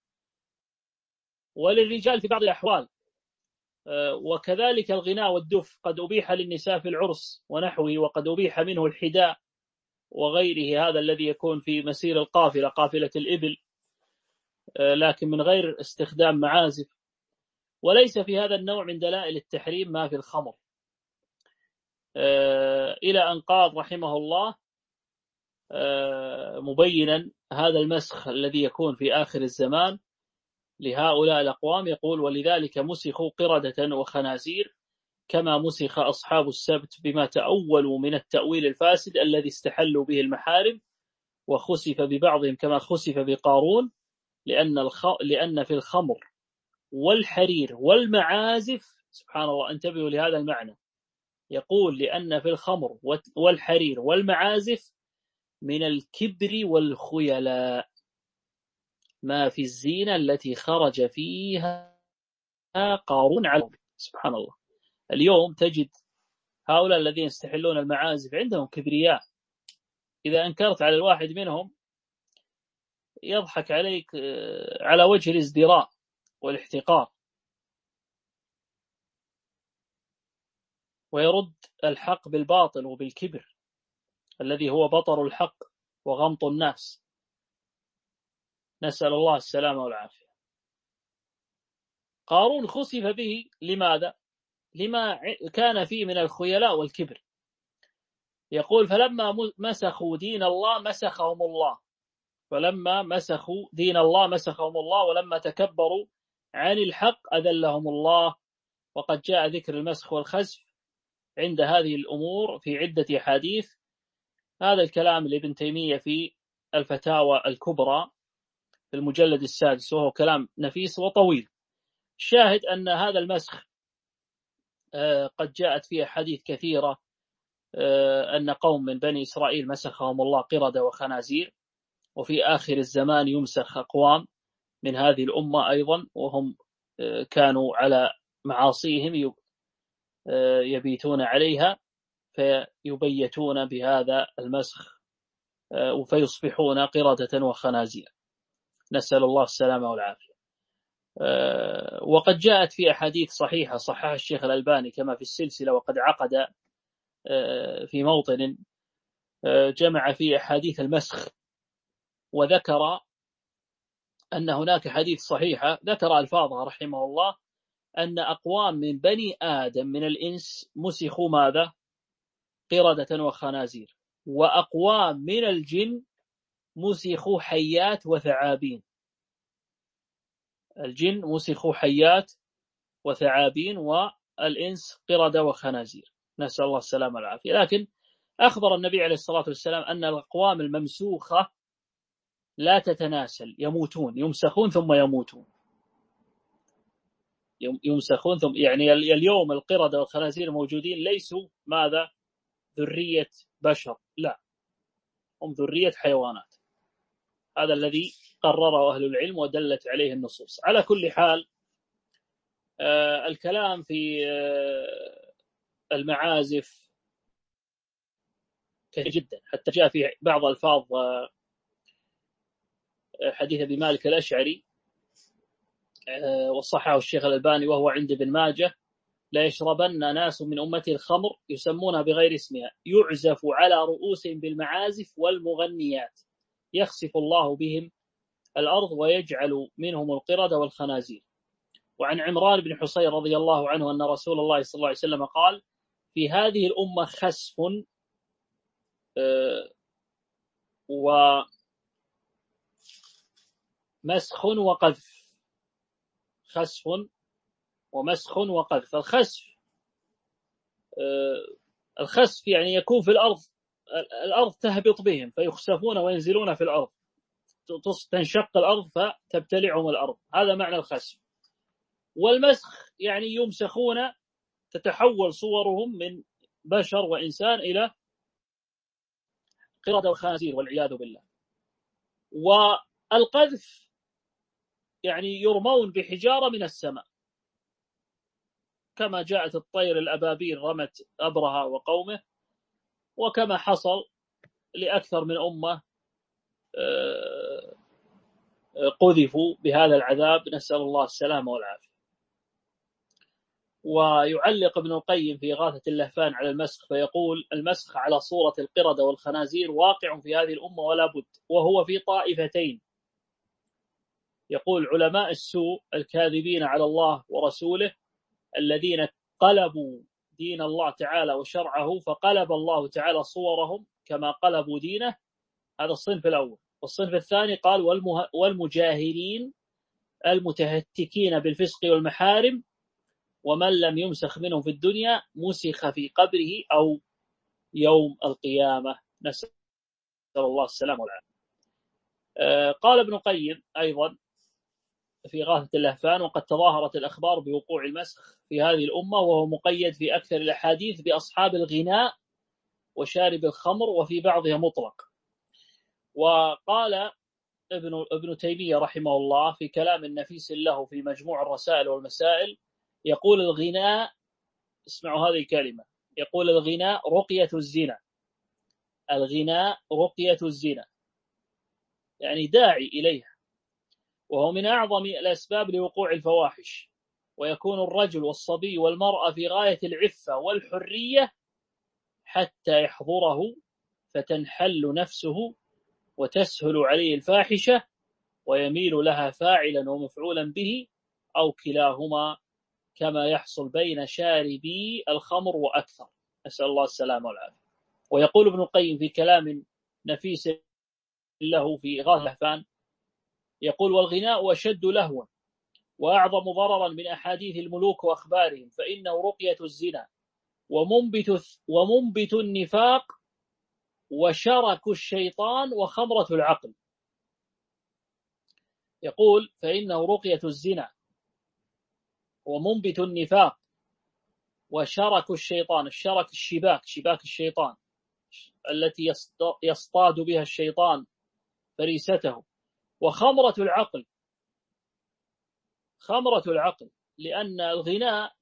وللرجال في بعض الأحوال، وكذلك الغناء والدف قد أبيح للنساء في العرس ونحوه، وقد أبيح منه الحداء وغيره، هذا الذي يكون في مسير القافلة، قافلة الإبل، لكن من غير استخدام معازف. وليس في هذا النوع من دلائل التحريم ما في الخمر، إلى أن قال رحمه الله مبينا هذا المسخ الذي يكون في آخر الزمان لهؤلاء الأقوام، يقول: ولذلك مسخوا قردة وخنازير كما مسخ أصحاب السبت بما تأولوا من التأويل الفاسد الذي استحلوا به المحارم، وخسف ببعضهم كما خسف بقارون، لأن, الخ... لأن في الخمر والحرير والمعازف، سبحان الله انتبهوا لهذا المعنى، يقول: لأن في الخمر والحرير والمعازف من الكبر والخيلاء ما في الزينة التي خرج فيها قارون على. سبحان الله، اليوم تجد هؤلاء الذين يستحلون المعازف عندهم كبرياء، إذا أنكرت على الواحد منهم يضحك عليك على وجه الازدراء والاحتقار، ويرد الحق بالباطل وبالكبر الذي هو بطر الحق وغمط الناس، نسأل الله السلامة والعافية. قارون خسف به لماذا؟ لما كان فيه من الخيلاء والكبر. يقول: فلما مسخوا دين الله مسخهم الله، فلما مسخوا دين الله مسخهم الله، ولما تكبروا عن الحق أذلهم الله. وقد جاء ذكر المسخ والخسف عند هذه الأمور في عدة حديث. هذا الكلام لابن تيمية في الفتاوى الكبرى في المجلد السادس، وهو كلام نفيس وطويل. الشاهد أن هذا المسخ قد جاءت فيه حديث كثيرة أن قوم من بني إسرائيل مسخهم الله قردة وخنازير، وفي آخر الزمان يمسخ أقوام من هذه الأمة أيضا وهم كانوا على معاصيهم يبيتون عليها فيبيتون بهذا المسخ فيصبحون قردة وخنازير، نسأل الله السلامة والعافية. وقد جاءت في أحاديث صحيحة صححها الشيخ الألباني كما في السلسلة، وقد عقد في موطن جمع فيه أحاديث المسخ، وذكر أن هناك حديث صحيحة ذكر ألفاظها رحمه الله أن أقوام من بني آدم من الإنس مسخوا ماذا؟ قردة وخنازير، وأقوام من الجن مسخوا حيات وثعابين. الجن مسخوا حيات وثعابين، والإنس قردة وخنازير، نسأل الله السلامة والعافية. لكن أخبر النبي عليه الصلاة والسلام أن الأقوام الممسوخة لا تتناسل، يموتون، يمسخون ثم يموتون، يمسخون ثم يعني اليوم القردة والخنازير موجودين ليسوا ماذا؟ ذرية بشر، لا، هم ذرية حيوانات. هذا الذي قرره أهل العلم ودلت عليه النصوص. على كل حال آه الكلام في آه المعازف كثير جدا، حتى جاء في بعض الفاظ آه حديث أبي مالك الأشعري آه وصححه الشيخ الألباني وهو عند ابن ماجه: لا يشربن ناس من أمتي الخمر يسمونها بغير اسمها يعزف على رؤوسهم بالمعازف والمغنيات يخسف الله بهم الأرض ويجعل منهم القردة والخنازير. وعن عمران بن حصين رضي الله عنه أن رسول الله صلى الله عليه وسلم قال: في هذه الأمة خسف ومسخ وقذف. خسف ومسخ وقذف. الخسف الخسف يعني يكون في الأرض، الأرض تهبط بهم فيخسفون وينزلون في الأرض، تنشق الأرض فتبتلعهم الأرض، هذا معنى الخسف. والمسخ يعني يمسخون، تتحول صورهم من بشر وإنسان إلى قردة وخنازير والعياذ بالله. والقذف يعني يرمون بحجارة من السماء، كما جاءت الطير الأبابيل رمت أبرهة وقومه، وكما حصل لأكثر من أمة قذفوا بهذا العذاب، نسأل الله السلامة والعافية. ويعلق ابن القيم في إغاثة اللهفان على المسخ فيقول: المسخ على صورة القردة والخنازير واقع في هذه الأمة ولا بد، وهو في طائفتين. يقول: علماء السوء الكاذبين على الله ورسوله الذين قلبوا دين الله تعالى وشرعه، فقلب الله تعالى صورهم كما قلبوا دينه، هذا الصنف الأول. والصنف الثاني قال: والمه... والمجاهرين المتهتكين بالفسق والمحارم، ومن لم يمسخ منهم في الدنيا مسخ في قبره أو يوم القيامة، نسأل الله السلامة والعافية. آه قال ابن القيم أيضا في إغاثة اللهفان: وقد تظاهرت الأخبار بوقوع المسخ في هذه الأمة، وهو مقيد في أكثر الأحاديث بأصحاب الغناء وشارب الخمر، وفي بعضها مطلق. وقال ابن ابن تيمية رحمه الله في كلام نفيس له في مجموع الرسائل والمسائل، يقول: الغناء، اسمعوا هذه الكلمة، يقول: الغناء رقية الزنا. الغناء رقية الزنا يعني داعي إليها، وهو من أعظم الأسباب لوقوع الفواحش. ويكون الرجل والصبي والمرأة في غاية العفة والحرية حتى يحضره فتنحل نفسه وتسهل عليه الفاحشة ويميل لها فاعلا ومفعولا به أو كلاهما، كما يحصل بين شاربي الخمر وأكثر، نسأل الله السلامة والعافية. ويقول ابن القيم في كلام نفيس له في إغاثة اللهفان، يقول: والغناء أشد لهوا وأعظم ضررا من أحاديث الملوك وأخبارهم، فإنه رقية الزنا ومنبت, ومنبت النفاق وشرك الشيطان وخمرة العقل. يقول: فإنه رقية الزنا ومنبت النفاق وشرك الشيطان، الشرك الشباك، شباك الشيطان التي يصطاد بها الشيطان فريسته، وخمرة العقل، خمرة العقل، لأن الغناء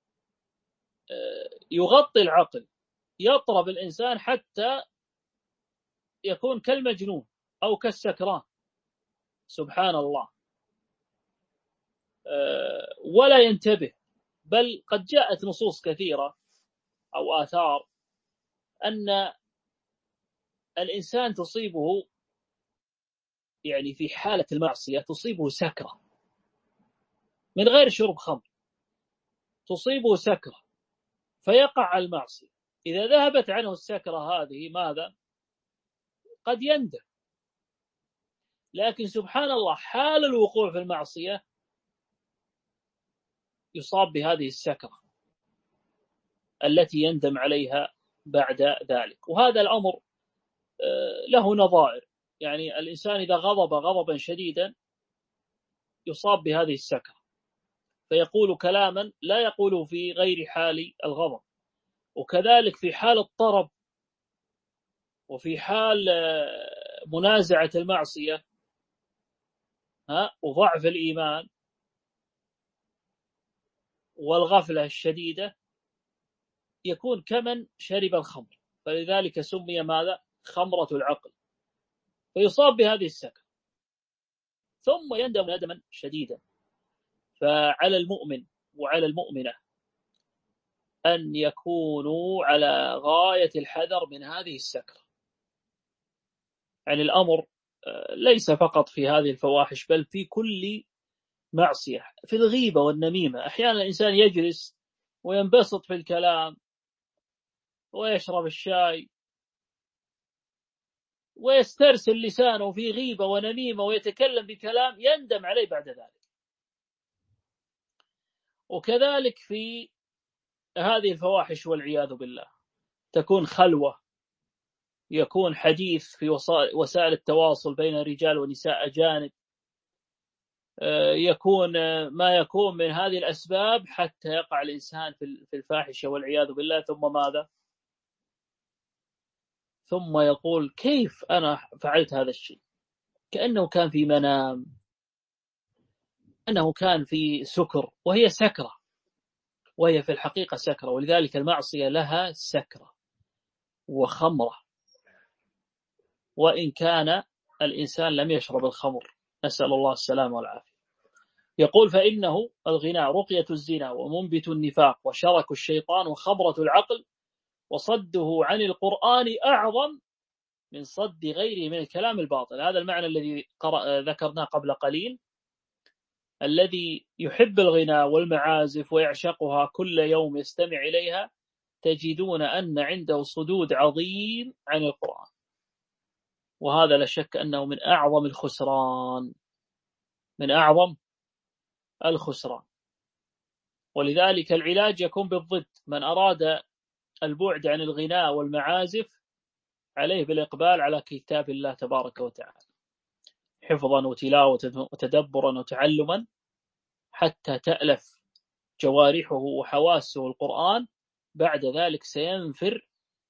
يغطي العقل، يطرب الإنسان حتى يكون كالمجنون أو كالسكران، سبحان الله. ولا ينتبه، بل قد جاءت نصوص كثيرة أو آثار أن الإنسان تصيبه يعني في حالة المعصية تصيبه سكرة من غير شرب خمر، تصيبه سكرة فيقع على المعصية. إذا ذهبت عنه السكرة هذه ماذا؟ قد يندم، لكن سبحان الله حال الوقوع في المعصية يصاب بهذه السكرة التي يندم عليها بعد ذلك. وهذا الأمر له نظائر، يعني الإنسان إذا غضب غضبا شديدا يصاب بهذه السكرة فيقول كلاما لا يقوله في غير حال الغضب، وكذلك في حال الطرب وفي حال منازعة المعصية ها وضعف الإيمان والغفلة الشديدة يكون كمن شرب الخمر، فلذلك سمي ماذا؟ خمرة العقل، فيصاب بهذه السكرة ثم يندم ندما شديدا. فعلى المؤمن وعلى المؤمنة أن يكونوا على غاية الحذر من هذه السكرة. يعني الأمر ليس فقط في هذه الفواحش بل في كل معصية، في الغيبة والنميمة. أحيانا الإنسان يجلس وينبسط في الكلام ويشرب الشاي ويسترسل لسانه في غيبة ونميمة ويتكلم بكلام يندم عليه بعد ذلك. وكذلك في هذه الفواحش والعياذ بالله تكون خلوة، يكون حديث في وسائل التواصل بين رجال ونساء أجانب، يكون ما يكون من هذه الأسباب حتى يقع الإنسان في الفاحشة والعياذ بالله. ثم ماذا؟ ثم يقول كيف أنا فعلت هذا الشيء، كأنه كان في منام، أنه كان في سكر، وهي سكرة، وهي في الحقيقة سكرة. ولذلك المعصية لها سكرة وخمرة، وإن كان الإنسان لم يشرب الخمر، نسأل الله السلامة والعافية. يقول فإنه الغناء رقية الزنا ومنبت النفاق وشرك الشيطان وخمرة العقل، وصده عن القرآن أعظم من صد غيره من الكلام الباطل. هذا المعنى الذي ذكرناه قبل قليل. الذي يحب الغناء والمعازف ويعشقها كل يوم يستمع إليها تجدون أن عنده صدود عظيم عن القرآن، وهذا لا شك أنه من أعظم الخسران، من أعظم الخسران. ولذلك العلاج يكون بالضد. من أراد البعد عن الغناء والمعازف عليه بالإقبال على كتاب الله تبارك وتعالى حفظا وتلاوة وتدبرا وتعلما حتى تألف جوارحه وحواسه القرآن. بعد ذلك سينفر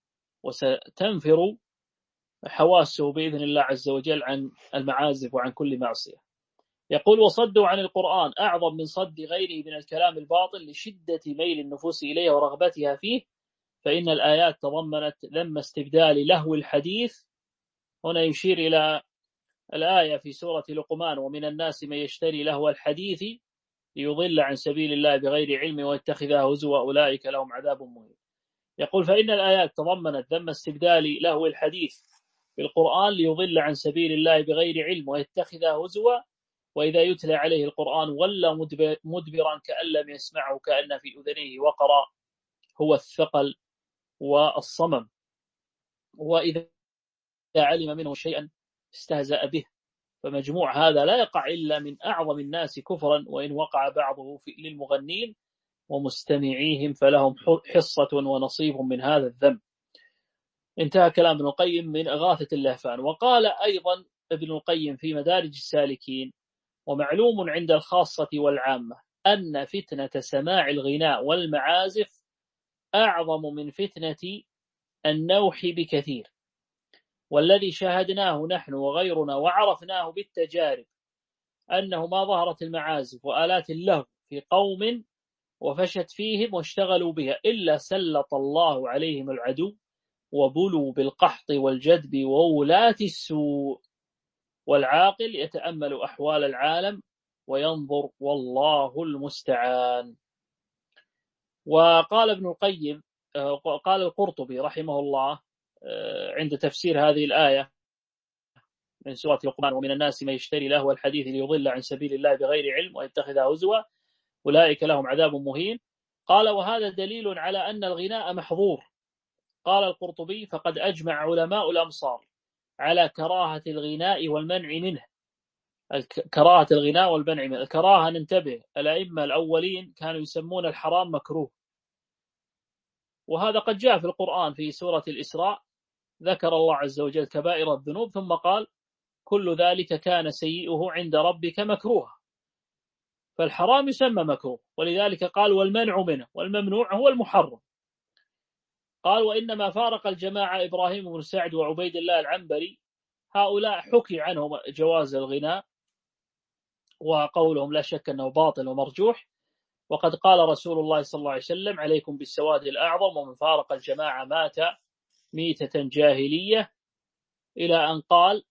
وستنفر حواسه بإذن الله عز وجل عن المعازف وعن كل معصية. يقول وصده عن القرآن أعظم من صد غيره من الكلام الباطل لشدة ميل النفوس إليه ورغبتها فيه، فإن الآيات تضمنت ذم استبدال لهو الحديث. هنا يشير إلى الآية في سورة لقمان ومن الناس من يشتري لهو الحديث ليضل عن سبيل الله بغير علم ويتخذها هزوا أولئك لهم عذاب مهين. يقول فإن الآيات تضمنت ذم استبدال لهو الحديث في القرآن ليضل عن سبيل الله بغير علم ويتخذها هزوا، وإذا يتلى عليه القرآن ولى مدبرا كأن لم يسمعه كأن في أذنيه وقرا، هو الثقل والصمم. وإذا علم منه شيئا استهزأ به. فمجموع هذا لا يقع إلا من أعظم الناس كفرا، وإن وقع بعضه للمغنين ومستمعيهم فلهم حصة ونصيب من هذا الذنب. انتهى كلام ابن القيم من إغاثة اللهفان. وقال أيضا ابن القيم في مدارج السالكين ومعلوم عند الخاصة والعامة أن فتنة سماع الغناء والمعازف أعظم من فتنة النوح بكثير، والذي شاهدناه نحن وغيرنا وعرفناه بالتجارب أنه ما ظهرت المعازف وآلات اللهو في قوم وفشت فيهم واشتغلوا بها إلا سلط الله عليهم العدو وبلوا بالقحط والجدب وولاة السوء. والعاقل يتأمل أحوال العالم وينظر والله المستعان. وقال ابن القيم، قال القرطبي رحمه الله عند تفسير هذه الآية من سورة لقمان: ومن الناس من يشتري لهو الحديث ليضل عن سبيل الله بغير علم ويتخذها هزوا أولئك لهم عذاب مهين. قال: وهذا دليل على أن الغناء محظور. قال القرطبي: فقد أجمع علماء الأمصار على كراهة الغناء والمنع منه. كراهة الغناء والمنع منه. الكراهة ننتبه، الأئمة الأولين كانوا يسمون الحرام مكروه، وهذا قد جاء في القرآن في سورة الإسراء، ذكر الله عز وجل كبائر الذنوب ثم قال: كل ذلك كان سيئه عند ربك مكروها. فالحرام يسمى مكروه، ولذلك قال: والمنع منه، والممنوع هو المحرم. قال: وإنما فارق الجماعة إبراهيم بن سعد وعبيد الله العنبري، هؤلاء حكي عنهم جواز الغناء، وقولهم لا شك أنه باطل ومرجوح. وقد قال رسول الله صلى الله عليه وسلم: عليكم بالسواد الأعظم، ومن فارق الجماعة مات ميتة جاهلية، إلى أن قال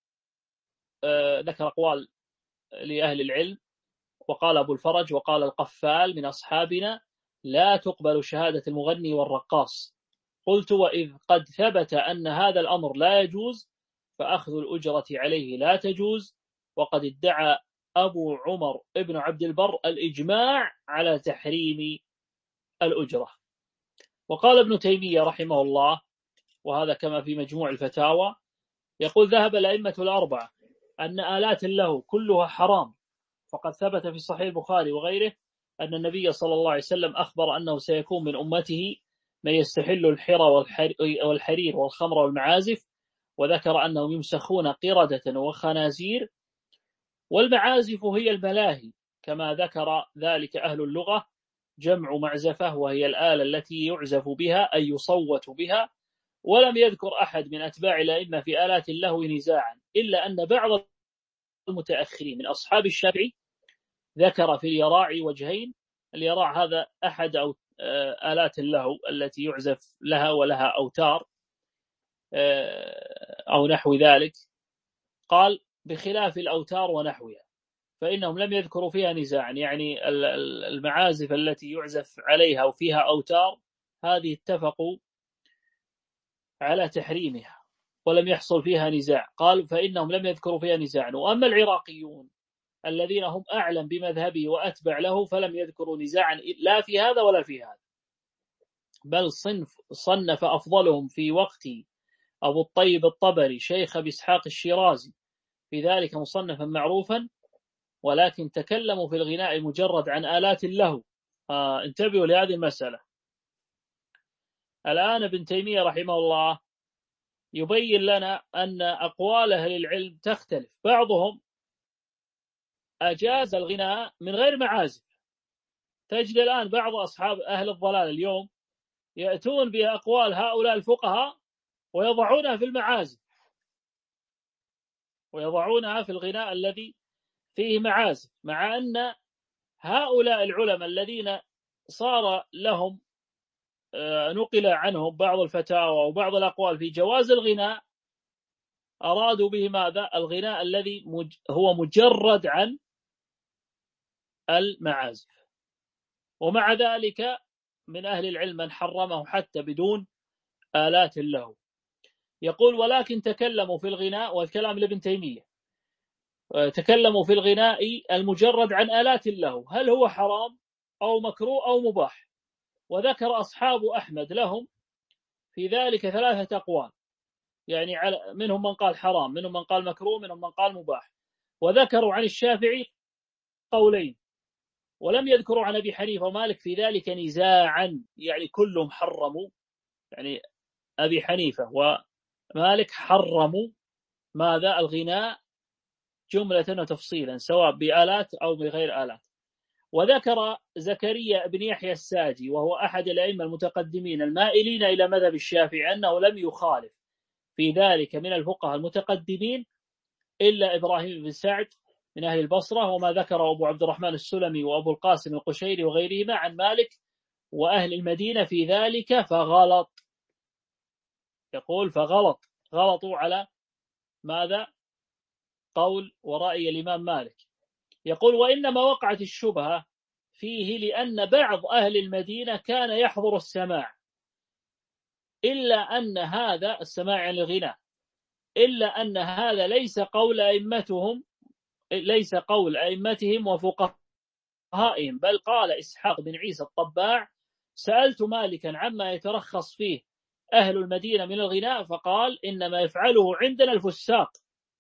آه ذكر أقوال لأهل العلم، وقال أبو الفرج وقال القفال من أصحابنا: لا تقبل شهادة المغني والرقاص. قلت: وإذ قد ثبت أن هذا الأمر لا يجوز فأخذ الأجرة عليه لا تجوز. وقد ادعى أبو عمر ابن عبد البر الإجماع على تحريم الأجرة. وقال ابن تيمية رحمه الله، وهذا كما في مجموع الفتاوى، يقول: ذهب الأئمة الأربعة أن آلات اللهو كلها حرام، فقد ثبت في صحيح البخاري وغيره أن النبي صلى الله عليه وسلم أخبر أنه سيكون من أمته من يستحل الحرى والحرير والخمر والمعازف، وذكر أنهم يمسخون قردة وخنازير. والمعازف هي الملاهي كما ذكر ذلك أهل اللغة، جمع معزفة، وهي الآلة التي يعزف بها أي يصوت بها. ولم يذكر أحد من أتباع الأئمة في آلات اللهو نزاعا، إلا أن بعض المتأخرين من أصحاب الشافعي ذكر في اليراع وجهين. اليراع هذا أحد أو آلات اللهو التي يعزف لها ولها أوتار أو نحو ذلك، قال: بخلاف الأوتار ونحوها فإنهم لم يذكروا فيها نزاعا، يعني المعازف التي يعزف عليها وفيها أوتار هذه اتفقوا على تحريمها ولم يحصل فيها نزاع. قال: فإنهم لم يذكروا فيها نزاعا. وأما العراقيون الذين هم أعلم بمذهبه وأتبع له فلم يذكروا نزاعا لا في هذا ولا في هذا، بل صنف صنف أفضلهم في وقت أبو الطيب الطبري شيخ بإسحاق الشيرازي في ذلك مصنفا معروفا، ولكن تكلموا في الغناء المجرد عن آلات اللهو. آه انتبهوا لهذه المسألة. الآن ابن تيمية رحمه الله يبين لنا أن أقوال أهل العلم تختلف، بعضهم أجاز الغناء من غير معازف. تجد الآن بعض أصحاب أهل الضلال اليوم يأتون بأقوال هؤلاء الفقهاء ويضعونها في المعازف، ويضعونها في الغناء الذي فيه معازف، مع أن هؤلاء العلماء الذين صار لهم نقل عنهم بعض الفتاوى وبعض الأقوال في جواز الغناء أرادوا به ماذا؟ الغناء الذي هو مجرد عن المعازف. ومع ذلك من أهل العلم من حرمه حتى بدون آلات اللهو. يقول: ولكن تكلموا في الغناء، والكلام لابن تيمية، تكلموا في الغناء المجرد عن آلات اللهو هل هو حرام أو مكروه أو مباح. وذكر أصحاب أحمد لهم في ذلك ثلاثة أقوال، يعني منهم من قال حرام، منهم من قال مكروه، منهم من قال مباح. وذكروا عن الشافعي قولين، ولم يذكروا عن أبي حنيفة ومالك في ذلك نزاعا، يعني كلهم حرموا، يعني أبي حنيفة ومالك حرموا ماذا؟ الغناء جملة وتفصيلا، سواء بآلات أو بغير آلات. وذكر زكريا بن يحيى الساجي وهو أحد الأئمة المتقدمين المائلين إلى مذهب الشافعي أنه لم يخالف في ذلك من الفقهاء المتقدمين إلا إبراهيم بن سعد من أهل البصرة، وما ذكر أبو عبد الرحمن السلمي وأبو القاسم القشيري وغيرهما عن مالك وأهل المدينة في ذلك فغلط. يقول: فغلط، غلطوا على ماذا؟ قول ورأي الإمام مالك. يقول وإنما وقعت الشبهة فيه لأن بعض أهل المدينة كان يحضر السماع إلا أن هذا السماع عن الغناء إلا أن هذا ليس قول أئمتهم ليس قول أئمتهم وفقهائهم، بل قال إسحاق بن عيسى الطباع سألت مالكا عما يترخص فيه أهل المدينة من الغناء فقال إنما يفعله عندنا الفساق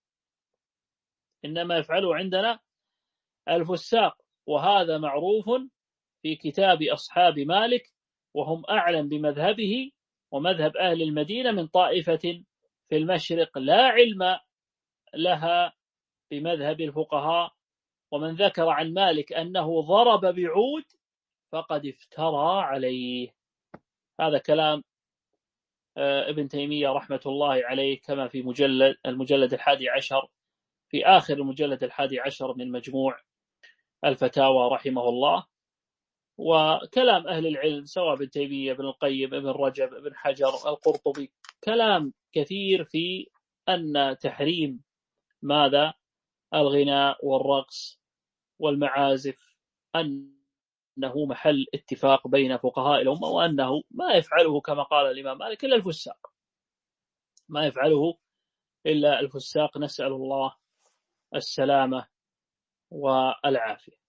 إنما يفعله عندنا الفساق وهذا معروف في كتاب أصحاب مالك وهم أعلم بمذهبه ومذهب أهل المدينة من طائفة في المشرق لا علم لها بمذهب الفقهاء. ومن ذكر عن مالك أنه ضرب بعود فقد افترى عليه. هذا كلام ابن تيمية رحمة الله عليه كما في مجلد المجلد الحادي عشر في آخر المجلد الحادي عشر من مجموع الفتاوى رحمه الله. وكلام أهل العلم سواء ابن تيمية ابن القيم ابن رجب ابن حجر القرطبي كلام كثير في أن تحريم ماذا الغناء والرقص والمعازف أنه محل اتفاق بين فقهاء الأمة وأنه ما يفعله كما قال الإمام مالك إلا الفساق ما يفعله إلا الفساق نسأل الله السلامة والعافية.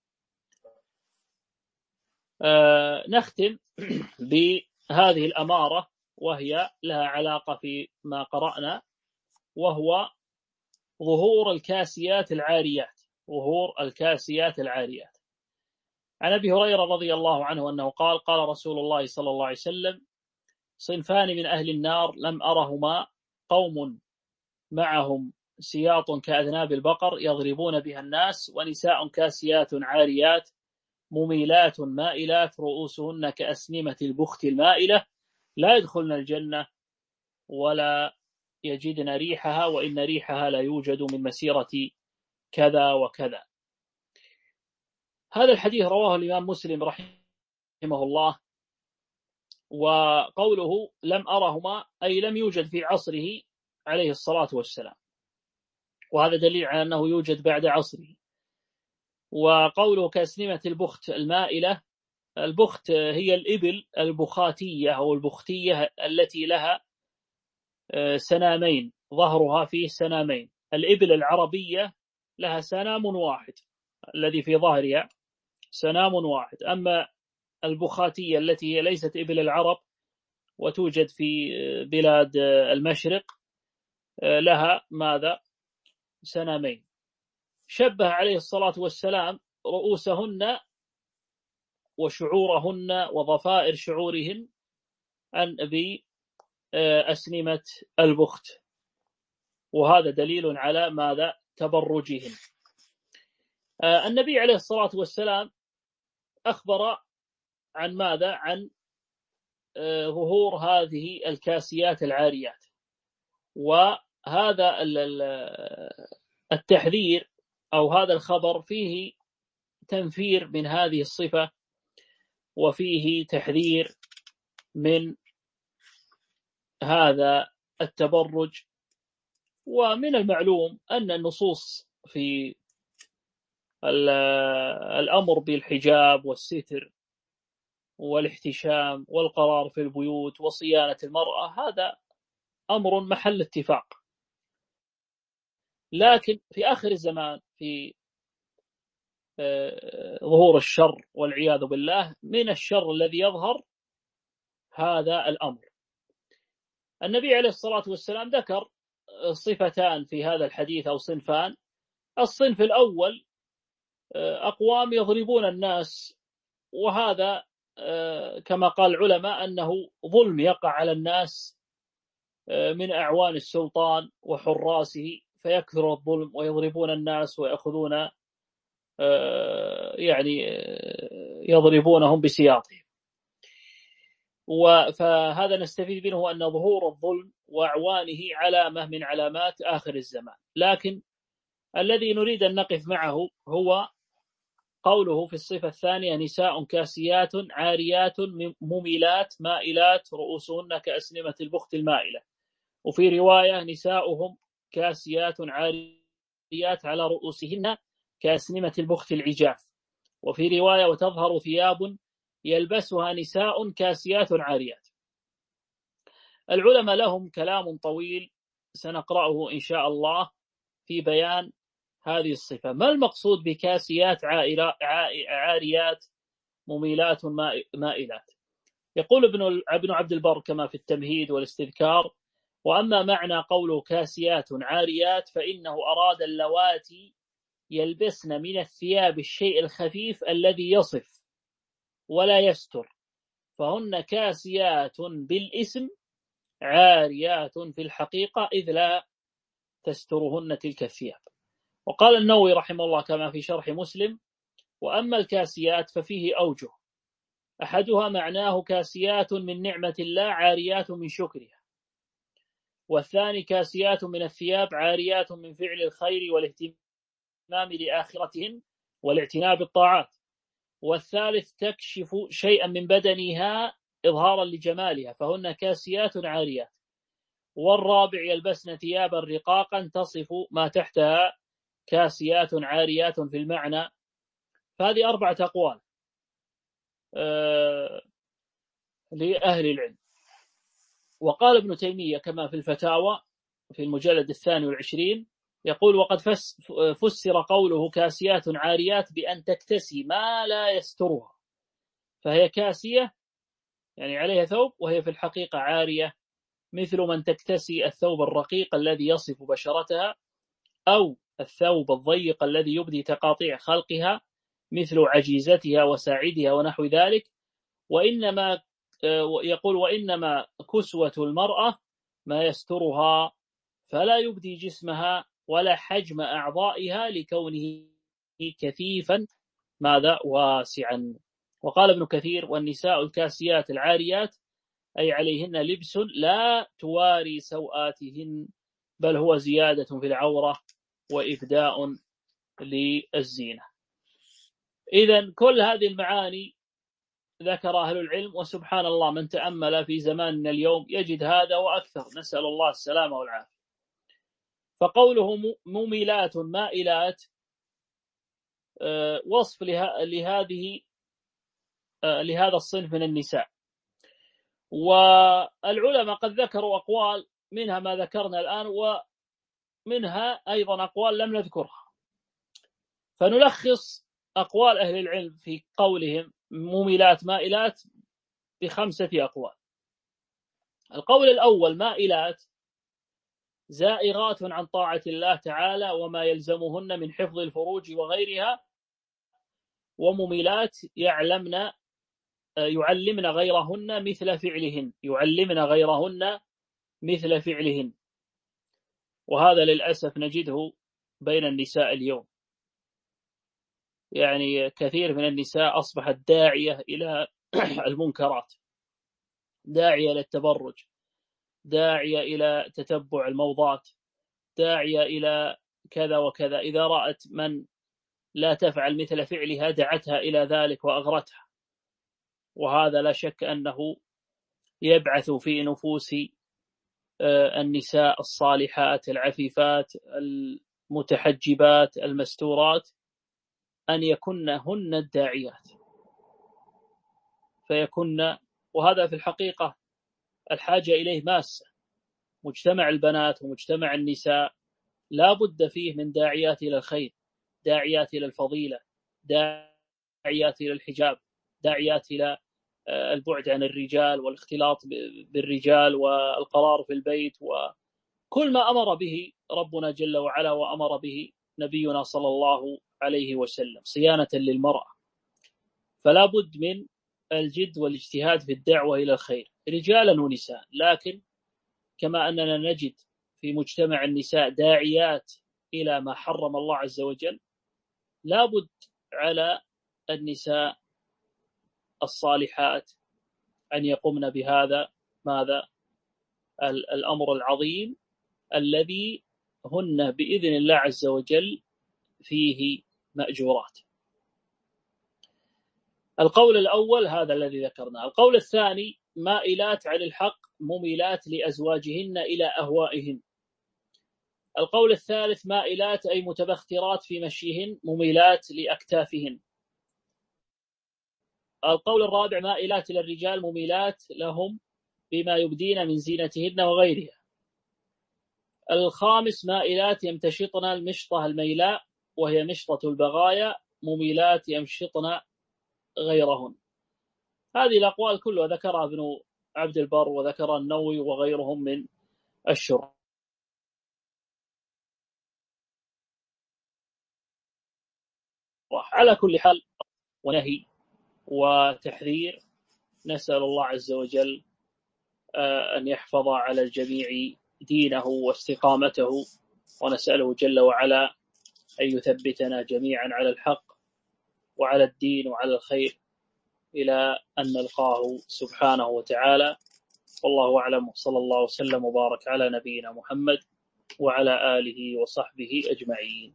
آه نختم بهذه الأمارة وهي لها علاقة في ما قرأنا وهو ظهور الكاسيات العاريات ظهور الكاسيات العاريات. عن أبي هريرة رضي الله عنه أنه قال قال رسول الله صلى الله عليه وسلم صنفان من أهل النار لم أرهما قوم معهم سياط كأذناب البقر يضربون بها الناس ونساء كاسيات عاريات مميلات مائلات رؤوسهن كأسنمة البخت المائلة لا يدخلن الجنة ولا يجدن ريحها وإن ريحها لا يوجد من مسيرة كذا وكذا. هذا الحديث رواه الإمام مسلم رحمه الله. وقوله لم أرهما أي لم يوجد في عصره عليه الصلاة والسلام وهذا دليل على أنه يوجد بعد عصره. وقوله كأسنمة البخت المائلة البخت هي الإبل البخاتية أو البختية التي لها سنامين ظهرها فيه سنامين. الإبل العربية لها سنام واحد الذي في ظهرها سنام واحد. أما البخاتية التي هي ليست إبل العرب وتوجد في بلاد المشرق لها ماذا سنامين. شبه عليه الصلاة والسلام رؤوسهن وشعورهن وضفائر شعورهن أن بأسنمة البخت وهذا دليل على ماذا تبرجهن. النبي عليه الصلاة والسلام أخبر عن ماذا عن ظهور هذه الكاسيات العاريات وهذا التحذير أو هذا الخبر فيه تنفير من هذه الصفة وفيه تحذير من هذا التبرج. ومن المعلوم أن النصوص في الأمر بالحجاب والستر والاحتشام والقرار في البيوت وصيانة المرأة هذا أمر محل اتفاق. لكن في آخر الزمان في ظهور الشر والعياذ بالله من الشر الذي يظهر هذا الأمر. النبي عليه الصلاة والسلام ذكر صفتان في هذا الحديث أو صنفان. الصنف الأول أقوام يضربون الناس وهذا كما قال العلماء أنه ظلم يقع على الناس من أعوان السلطان وحراسه فيكثر الظلم ويضربون الناس ويأخذون يعني يضربونهم بسياطهم. فهذا نستفيد منه أن ظهور الظلم وأعوانه علامة من علامات آخر الزمان. لكن الذي نريد أن نقف معه هو قوله في الصفة الثانية نساء كاسيات عاريات مميلات مائلات رؤوسهن كأسنمة البخت المائلة. وفي رواية نساؤهم كاسيات عاريات على رؤوسهن كأسنمة البخت العجاف. وفي رواية وتظهر ثياب يلبسها نساء كاسيات عاريات. العلماء لهم كلام طويل سنقرأه إن شاء الله في بيان هذه الصفة. ما المقصود بكاسيات عاريات مميلات مائلات؟ يقول ابن ابن عبد البر كما في التمهيد والاستذكار: وأما معنى قوله كاسيات عاريات فإنه أراد اللواتي يلبسن من الثياب الشيء الخفيف الذي يصف ولا يستر، فهن كاسيات بالاسم عاريات في الحقيقة إذ لا تسترهن تلك الثياب. وقال النووي رحمه الله كما في شرح مسلم: وأما الكاسيات ففيه أوجه، أحدها معناه كاسيات من نعمة الله عاريات من شكرها، والثاني كاسيات من الثياب عاريات من فعل الخير والاهتمام لآخرتهن والاعتناء بالطاعات، والثالث تكشف شيئا من بدنها إظهارا لجمالها فهن كاسيات عاريات، والرابع يلبسن ثيابا رقاقا تصف ما تحتها كاسيات عاريات في المعنى. فهذه أربعة أقوال آه لأهل العلم. وقال ابن تيمية كما في الفتاوى في المجلد الثاني والعشرين يقول: وقد فسر قوله كاسيات عاريات بأن تكتسي ما لا يسترها، فهي كاسية يعني عليها ثوب وهي في الحقيقة عارية، مثل من تكتسي الثوب الرقيق الذي يصف بشرتها، أو الثوب الضيق الذي يبدي تقاطيع خلقها مثل عجيزتها وساعدها ونحو ذلك. وإنما يقول: وإنما كسوة المرأة ما يسترها فلا يبدي جسمها ولا حجم أعضائها لكونه كثيفا ماذا واسعا. وقال ابن كثير: والنساء الكاسيات العاريات أي عليهن لبس لا تواري سوآتهن، بل هو زيادة في العورة وإبداء للزينة. إذن كل هذه المعاني ذكر أهل العلم، وسبحان الله من تأمل في زماننا اليوم يجد هذا وأكثر، نسأل الله السلامة والعافية. فقوله مميلات مائلات وصف لهذه لهذا الصنف من النساء. والعلماء قد ذكروا أقوال، منها ما ذكرنا الآن ومنها أيضا أقوال لم نذكرها، فنلخص أقوال أهل العلم في قولهم مميلات مائلات بخمسة أقوال. القول الأول: مائلات زائغات عن طاعة الله تعالى وما يلزمهن من حفظ الفروج وغيرها، ومميلات يعلمن يعلمن غيرهن مثل فعلهن يعلمن غيرهن مثل فعلهن وهذا للأسف نجده بين النساء اليوم. يعني كثير من النساء أصبحت داعية إلى المنكرات، داعية إلى التبرج، داعية إلى تتبع الموضات، داعية إلى كذا وكذا. إذا رأت من لا تفعل مثل فعلها دعتها إلى ذلك وأغرتها، وهذا لا شك أنه يبعث في نفوس النساء الصالحات العفيفات المتحجبات المستورات أن يكن هن الداعيات فيكن، وهذا في الحقيقة الحاجة إليه ماسة. مجتمع البنات ومجتمع النساء لا بد فيه من داعيات إلى الخير، داعيات إلى الفضيلة، داعيات إلى الحجاب، داعيات إلى البعد عن الرجال والاختلاط بالرجال والقرار في البيت، وكل ما أمر به ربنا جل وعلا وأمر به نبينا صلى الله عليه وسلم صيانة للمرأة. فلا بد من الجد والاجتهاد في الدعوة إلى الخير رجالا ونساء. لكن كما أننا نجد في مجتمع النساء داعيات إلى ما حرم الله عز وجل، لا بد على النساء الصالحات أن يقمن بهذا ماذا الأمر العظيم الذي هن بإذن الله عز وجل فيه مأجورات. القول الأول هذا الذي ذكرناه. القول الثاني: مائلات عن الحق مميلات لأزواجهن إلى أهوائهن. القول الثالث مائلات أي متبخترات في مشيهن مميلات لأكتافهن. القول الرابع مائلات للرجال مميلات لهم بما يبدين من زينتهن وغيرها. الخامس مائلات يمتشطن المشطة الميلاء وهي مشطة البغايا مميلات يمشطن غيرهن. هذه الأقوال كلها ذكرها ابن عبد البر وذكر النووي وغيرهم من الشراح. على كل حال ونهي وتحذير، نسأل الله عز وجل أن يحفظ على الجميع دينه واستقامته، ونسأله جل وعلا أن يثبتنا جميعا على الحق وعلى الدين وعلى الخير إلى أن نلقاه سبحانه وتعالى. والله أعلم، وصلى الله وسلم وبارك على نبينا محمد وعلى آله وصحبه أجمعين.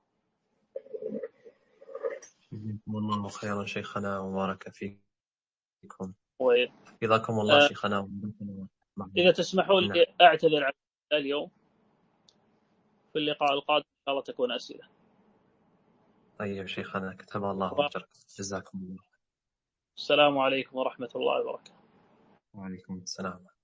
جزاكم الله خيرا شيخنا وبارك فيكم. و... جزاكم الله آه شيخنا. إذا تسمحوا لي نعم. أعتذر عن اليوم، في اللقاء القادم إن شاء الله تكون أسئلة. طيب شيخنا، كتب الله أجرك. جزاكم الله. السلام عليكم ورحمة الله وبركاته. وعليكم السلام.